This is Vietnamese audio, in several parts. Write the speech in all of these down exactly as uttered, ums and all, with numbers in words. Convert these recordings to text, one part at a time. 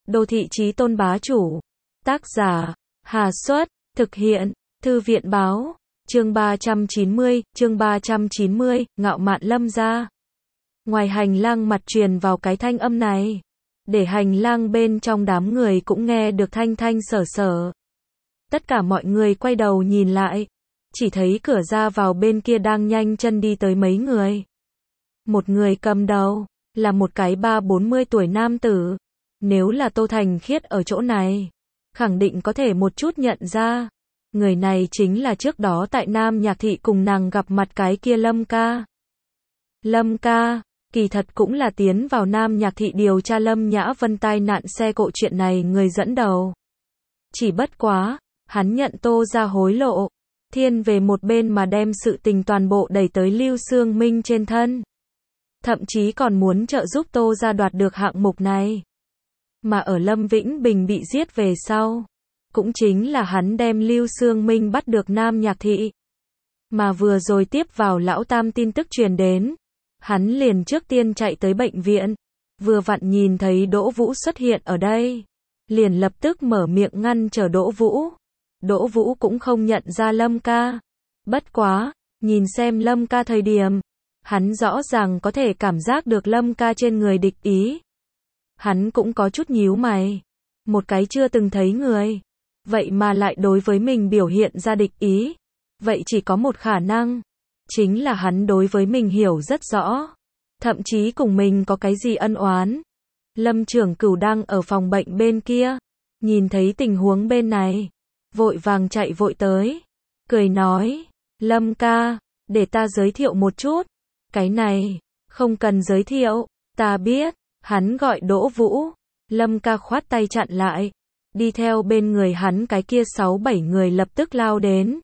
Đô thị chí tôn bá chủ. Tác giả, Hà Xuất, thực hiện, Thư viện báo, chương ba trăm chín mươi, chương ba trăm chín mươi, ngạo mạn Lâm gia. Ngoài hành lang mặt truyền vào cái thanh âm này, để hành lang bên trong đám người cũng nghe được thanh thanh sở sở. Tất cả mọi người quay đầu nhìn lại, chỉ thấy cửa ra vào bên kia đang nhanh chân đi tới mấy người. Một người cầm đầu, là một cái ba bốn mươi tuổi nam tử. Nếu là Tô Thành Khiết ở chỗ này, khẳng định có thể một chút nhận ra. Người này chính là trước đó tại Nam Nhạc Thị cùng nàng gặp mặt cái kia Lâm ca. Lâm ca, kỳ thật cũng là tiến vào Nam Nhạc Thị điều tra Lâm Nhã Vân tai nạn xe cộ chuyện này người dẫn đầu. Chỉ bất quá, hắn nhận Tô ra hối lộ, thiên về một bên mà đem sự tình toàn bộ đẩy tới Lưu Sương Minh trên thân. Thậm chí còn muốn trợ giúp Tô ra đoạt được hạng mục này. Mà ở Lâm Vĩnh Bình bị giết về sau, cũng chính là hắn đem Lưu Sương Minh bắt được Nam Nhạc Thị. Mà vừa rồi tiếp vào lão tam tin tức truyền đến, hắn liền trước tiên chạy tới bệnh viện, vừa vặn nhìn thấy Đỗ Vũ xuất hiện ở đây, liền lập tức mở miệng ngăn trở Đỗ Vũ. Đỗ Vũ cũng không nhận ra Lâm ca. Bất quá, nhìn xem Lâm ca thời điểm, hắn rõ ràng có thể cảm giác được Lâm ca trên người địch ý. Hắn cũng có chút nhíu mày. Một cái chưa từng thấy người, vậy mà lại đối với mình biểu hiện ra địch ý. Vậy chỉ có một khả năng, chính là hắn đối với mình hiểu rất rõ. Thậm chí cùng mình có cái gì ân oán. Lâm Trưởng Cửu đang ở phòng bệnh bên kia, nhìn thấy tình huống bên này, vội vàng chạy vội tới, cười nói, Lâm ca, để ta giới thiệu một chút. Cái này, không cần giới thiệu, ta biết. Hắn gọi Đỗ Vũ. Lâm ca khoát tay chặn lại, đi theo bên người hắn cái kia sáu bảy người lập tức lao đến,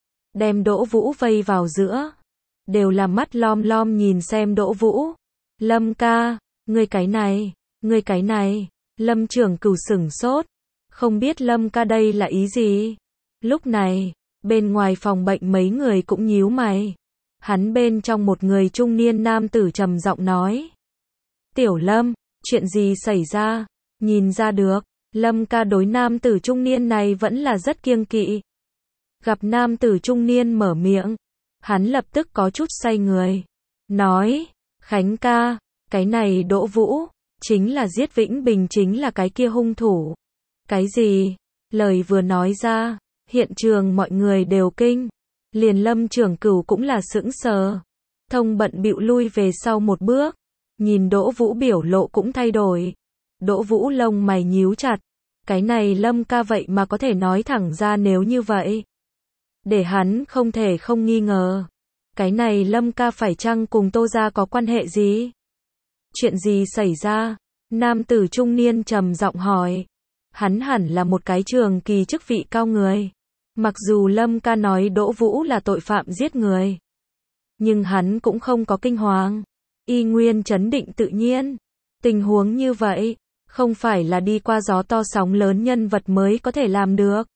đem Đỗ Vũ vây vào giữa, đều là mắt lom lom nhìn xem Đỗ Vũ. Lâm ca, ngươi cái này, ngươi cái này. Lâm Trưởng Cửu sửng sốt, không biết Lâm ca đây là ý gì. Lúc này, bên ngoài phòng bệnh mấy người cũng nhíu mày. Hắn bên trong một người trung niên nam tử trầm giọng nói, Tiểu Lâm, chuyện gì xảy ra? Nhìn ra được, Lâm ca đối nam tử trung niên này vẫn là rất kiêng kỵ. Gặp nam tử trung niên mở miệng, hắn lập tức có chút say người. Nói, Khánh ca, cái này Đỗ Vũ, chính là giết Vĩnh Bình chính là cái kia hung thủ. Cái gì? Lời vừa nói ra, hiện trường mọi người đều kinh. Liền Lâm Trưởng Cửu cũng là sững sờ. Thông bận bịu lui về sau một bước. Nhìn Đỗ Vũ biểu lộ cũng thay đổi. Đỗ Vũ lông mày nhíu chặt. Cái này Lâm ca vậy mà có thể nói thẳng ra nếu như vậy. Để hắn không thể không nghi ngờ. Cái này Lâm ca phải chăng cùng Tô gia có quan hệ gì? Chuyện gì xảy ra? Nam tử trung niên trầm giọng hỏi. Hắn hẳn là một cái trường kỳ chức vị cao người. Mặc dù Lâm ca nói Đỗ Vũ là tội phạm giết người, nhưng hắn cũng không có kinh hoàng. Y nguyên trấn định tự nhiên. Tình huống như vậy, không phải là đi qua gió to sóng lớn nhân vật mới có thể làm được.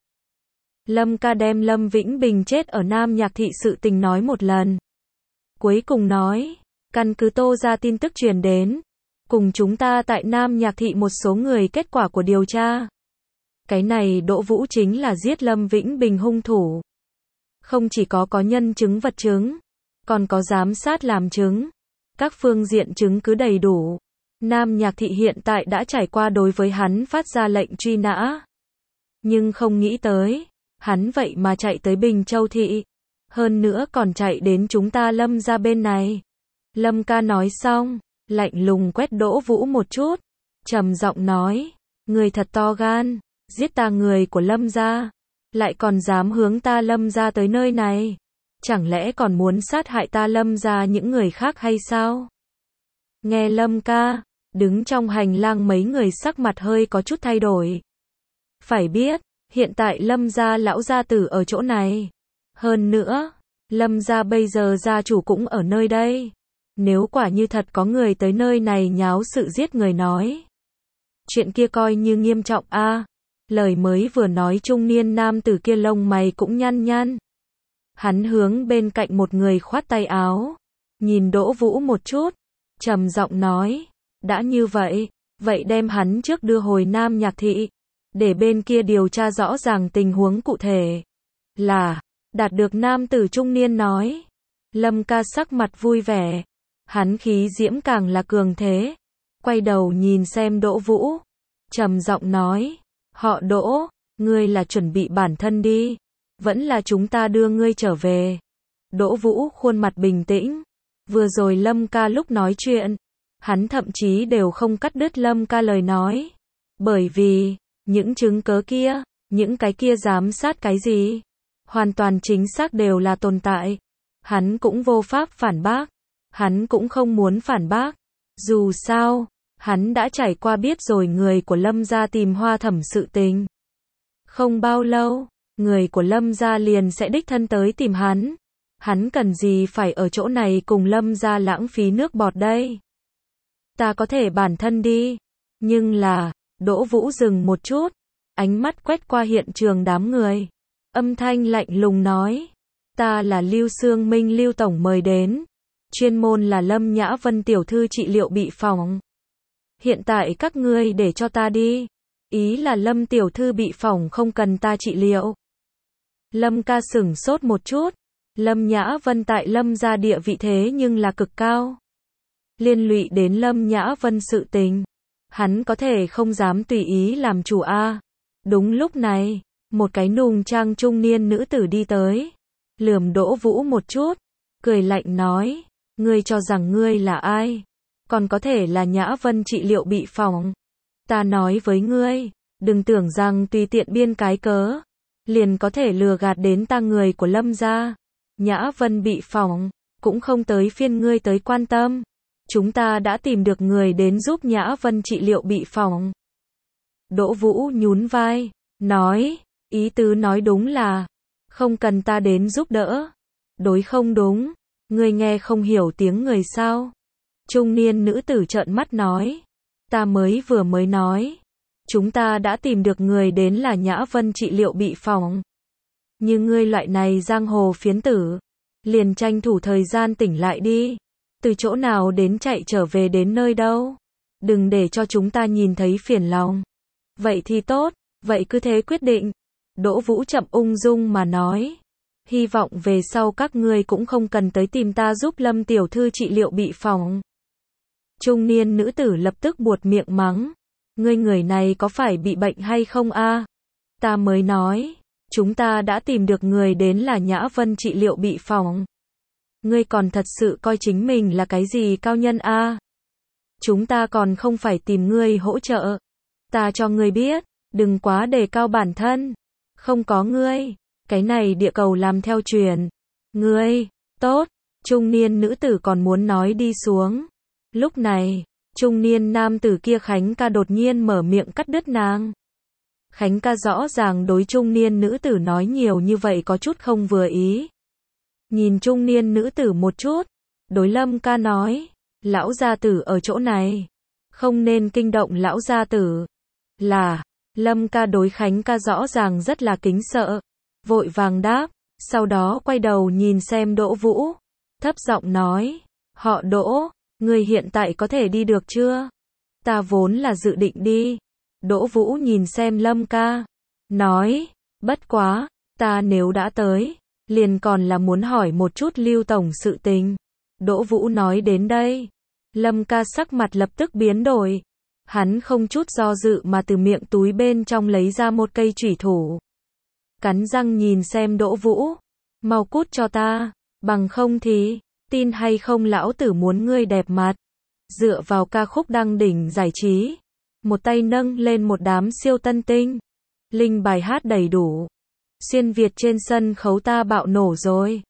Lâm ca đem Lâm Vĩnh Bình chết ở Nam Nhạc Thị sự tình nói một lần. Cuối cùng nói, căn cứ Tô ra tin tức truyền đến, cùng chúng ta tại Nam Nhạc Thị một số người kết quả của điều tra. Cái này Đỗ Vũ chính là giết Lâm Vĩnh Bình hung thủ. Không chỉ có có nhân chứng vật chứng, còn có giám sát làm chứng. Các phương diện chứng cứ đầy đủ. Nam Nhạc Thị hiện tại đã trải qua đối với hắn phát ra lệnh truy nã. Nhưng không nghĩ tới, hắn vậy mà chạy tới Bình Châu Thị. Hơn nữa còn chạy đến chúng ta Lâm ra bên này. Lâm ca nói xong, lạnh lùng quét Đỗ Vũ một chút. Trầm giọng nói, người thật to gan, giết ta người của Lâm gia, lại còn dám hướng ta Lâm gia tới nơi này. Chẳng lẽ còn muốn sát hại ta Lâm gia những người khác hay sao? Nghe Lâm ca, đứng trong hành lang mấy người sắc mặt hơi có chút thay đổi. Phải biết, hiện tại Lâm gia lão gia tử ở chỗ này. Hơn nữa, Lâm gia bây giờ gia chủ cũng ở nơi đây. Nếu quả như thật có người tới nơi này nháo sự giết người nói, chuyện kia coi như nghiêm trọng a. À, lời mới vừa nói trung niên nam tử kia lông mày cũng nhăn nhăn. Hắn hướng bên cạnh một người khoát tay áo, nhìn Đỗ Vũ một chút, trầm giọng nói, đã như vậy, vậy đem hắn trước đưa hồi Nam Nhạc Thị, để bên kia điều tra rõ ràng tình huống cụ thể. Là, đạt được nam tử trung niên nói. Lâm ca sắc mặt vui vẻ, hắn khí diễm càng là cường thế, quay đầu nhìn xem Đỗ Vũ, trầm giọng nói, họ Đỗ, ngươi là chuẩn bị bản thân đi, vẫn là chúng ta đưa ngươi trở về. Đỗ Vũ khuôn mặt bình tĩnh, vừa rồi Lâm ca lúc nói chuyện, hắn thậm chí đều không cắt đứt Lâm ca lời nói, bởi vì, những chứng cớ kia, những cái kia giám sát cái gì, hoàn toàn chính xác đều là tồn tại. Hắn cũng vô pháp phản bác, hắn cũng không muốn phản bác, dù sao, hắn đã trải qua biết rồi người của Lâm gia tìm Hoa Thẩm sự tình. Không bao lâu, người của Lâm gia liền sẽ đích thân tới tìm hắn, hắn cần gì phải ở chỗ này cùng Lâm gia lãng phí nước bọt đây. Ta có thể bản thân đi, nhưng là, Đỗ Vũ dừng một chút, ánh mắt quét qua hiện trường đám người, âm thanh lạnh lùng nói, ta là Lưu Sương Minh Lưu Tổng mời đến, chuyên môn là Lâm Nhã Vân tiểu thư trị liệu bị phỏng. Hiện tại các ngươi để cho ta đi, ý là Lâm tiểu thư bị phỏng không cần ta trị liệu. Lâm ca sửng sốt một chút, Lâm Nhã Vân tại Lâm gia địa vị thế nhưng là cực cao. Liên lụy đến Lâm Nhã Vân sự tình, hắn có thể không dám tùy ý làm chủ a. Đúng lúc này, một cái nùng trang trung niên nữ tử đi tới, lườm Đỗ Vũ một chút, cười lạnh nói, ngươi cho rằng ngươi là ai, còn có thể là Nhã Vân trị liệu bị phỏng. Ta nói với ngươi, đừng tưởng rằng tùy tiện biên cái cớ, liền có thể lừa gạt đến ta người của Lâm gia. Nhã Vân bị phỏng, cũng không tới phiên ngươi tới quan tâm. Chúng ta đã tìm được người đến giúp Nhã Vân trị liệu bị phỏng. Đỗ Vũ nhún vai, nói, ý tứ nói đúng là, không cần ta đến giúp đỡ. Đối không đúng, ngươi nghe không hiểu tiếng người sao? Trung niên nữ tử trợn mắt nói, ta mới vừa mới nói, chúng ta đã tìm được người đến là Nhã Vân trị liệu bị phỏng. Như ngươi loại này giang hồ phiến tử, liền tranh thủ thời gian tỉnh lại đi. Từ chỗ nào đến chạy trở về đến nơi đâu? Đừng để cho chúng ta nhìn thấy phiền lòng. Vậy thì tốt, vậy cứ thế quyết định. Đỗ Vũ chậm ung dung mà nói. Hy vọng về sau các ngươi cũng không cần tới tìm ta giúp Lâm tiểu thư trị liệu bị phỏng. Trung niên nữ tử lập tức buột miệng mắng. Ngươi người này có phải bị bệnh hay không a? Ta mới nói, chúng ta đã tìm được người đến là Nhã Vân trị liệu bị phỏng. Ngươi còn thật sự coi chính mình là cái gì cao nhân a? Chúng ta còn không phải tìm ngươi hỗ trợ. Ta cho ngươi biết, đừng quá đề cao bản thân. Không có ngươi, cái này địa cầu làm theo truyền. Ngươi, tốt, trung niên nữ tử còn muốn nói đi xuống. Lúc này, trung niên nam tử kia Khánh ca đột nhiên mở miệng cắt đứt nàng. Khánh ca rõ ràng đối trung niên nữ tử nói nhiều như vậy có chút không vừa ý. Nhìn trung niên nữ tử một chút, đối Lâm ca nói, lão gia tử ở chỗ này, không nên kinh động lão gia tử. Là, Lâm ca đối Khánh ca rõ ràng rất là kính sợ, vội vàng đáp, sau đó quay đầu nhìn xem Đỗ Vũ, thấp giọng nói, họ Đỗ, người hiện tại có thể đi được chưa? Ta vốn là dự định đi. Đỗ Vũ nhìn xem Lâm ca, nói, bất quá, ta nếu đã tới, liền còn là muốn hỏi một chút Lưu Tổng sự tình. Đỗ Vũ nói đến đây, Lâm ca sắc mặt lập tức biến đổi. Hắn không chút do dự mà từ miệng túi bên trong lấy ra một cây chủy thủ. Cắn răng nhìn xem Đỗ Vũ, mau cút cho ta, bằng không thì, tin hay không lão tử muốn ngươi đẹp mặt. Dựa vào ca khúc đăng đỉnh giải trí, một tay nâng lên một đám siêu tân tinh. Linh bài hát đầy đủ. Xuyên Việt trên sân khấu ta bạo nổ rồi.